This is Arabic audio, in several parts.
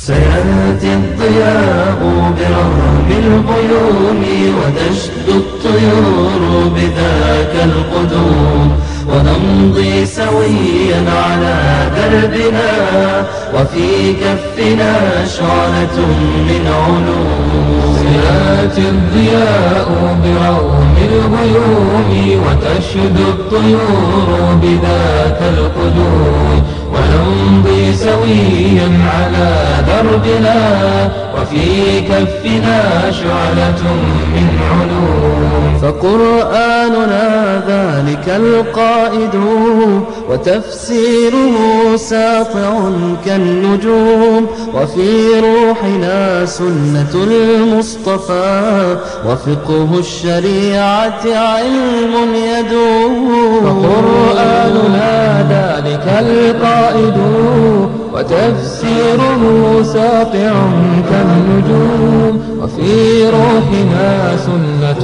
سيأتي الضياء برغم الغيوم وتشدو الطيور بذاك القدوم، ونمضي سويا على دربنا وفي كفنا شعلة من علوم. سيأتي الضياء برغم الغيوم وتشدو الطيور بذاك القدوم، ونمضي سويا على دربنا وفي كفنا شعلة من علوم. فقرآننا ذلك القائد وتفسيره ساطع كالنجوم، وفي روحنا سنة المصطفى وفقه الشريعة علم يدوم. فقرآننا ذلك القائد وتفسيره ساطع كالنجوم، وفي روحنا سنة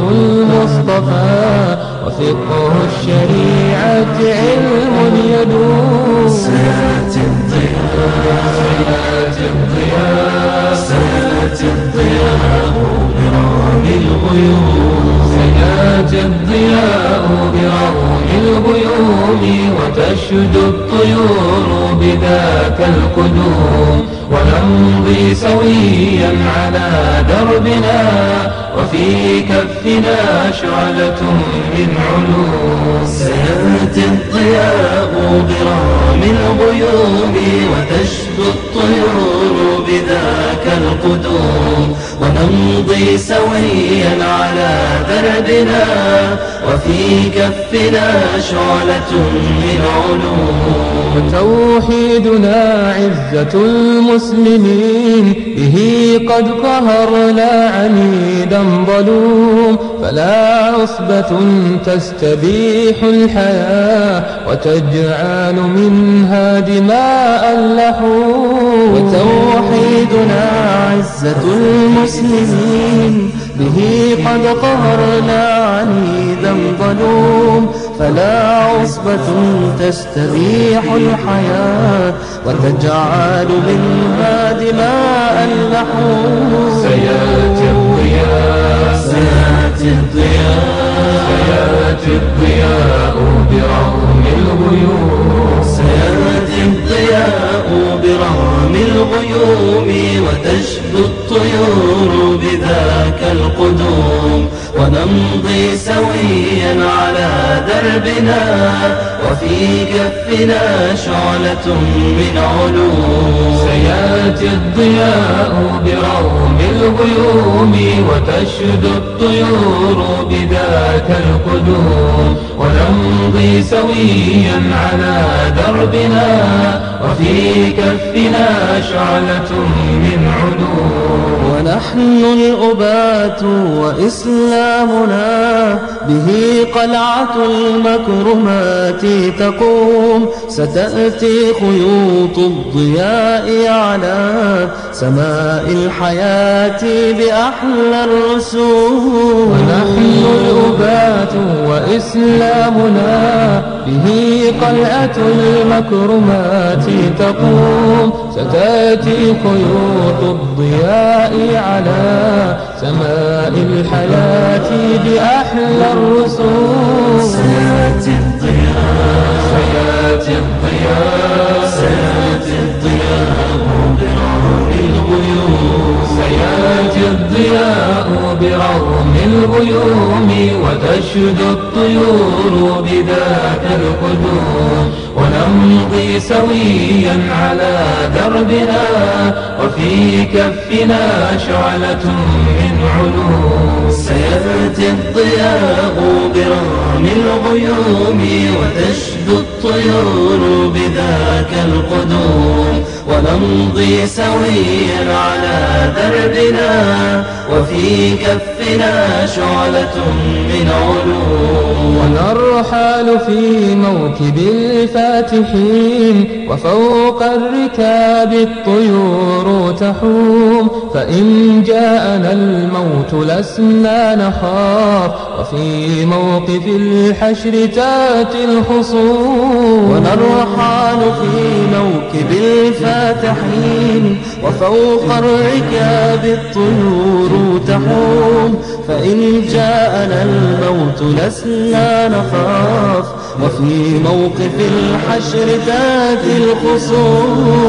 المصطفى وفقه الشريعة علم يدوم. سيأتي الضياء سيأتي الضياء سيأتي الضياء برغم الغيوم. سيأتي الضياء برغم الغيوم وتشدو الطيور بذاك القدوم، ونمضي سويا على دربنا وفي كفنا شعلة من علوم. سيأتي الضياء برغم الغيوم وتشدو الطيور بذاك القدوم، ونمضي سويا على دربنا وفي كفنا شعلة من علوم. وتوحيدنا عزة المسلمين، به قد قهرنا عنيدا ظلوم، فلا عصبة تستبيح الحياة وتجعل منها دماء اللحوم. وتوحيدنا عزة المسلمين، به قد قهرنا عنيدا ظلوم، فلا عصبة تستبيح الحياة وتجعل منها دماء اللحوم. سيأتي الضياء سيأتي الضياء سيأتي الضياء برغم الغيوم. سيأتي الضياء برغم الغيوم وتشدو الطيور بذاك القدوم، ونمضي سويا على دربنا وفي كفنا شعلة من علوم. سيأتي الضياء برغم الغيوم وتشدو الطيور بذاك القدوم، ونمضي سويا على دربنا وفي كفنا شعلة من علوم. ونحن الأبات وإسلامنا، به قلعة المكرمات تقوم، ستأتي خيوط الضياء على سماء الحياة بأحلى الرسوم. ونحن الأبات وإسلامنا، به قلعة المكرمات تقوم، ستأتي خيوط الضياء على سماء الحياة بأحلى الرسوم. سيأتي الضياء سيأتي الضياء سيأتي الضياء برغم الغيوم. سيأتي الضياء برغم الغيوم وتشدو الطيور بذاك القدوم، ونمضي سويا على دربنا وفي كفنا شعلة من علوم. سيأتي الضياء برغم الغيوم وتشدو الطيور بذاك القدوم، ونمضي سويا على دربنا وفي كفنا شعلة من علوم. ونرحل في موكب الفاتحين، وفوق الركاب الطيور تحوم، فإن جاءنا الموت لسنا نخاف، وفي موقف الحشر تاتي الخصوم. ونرحل في موكب الفاتحين، الفاتحين وفوق الركاب الطيور تحوم فإن جاءنا الموت لسنا نخاف وفي موقف الحشر تاتي الخصوم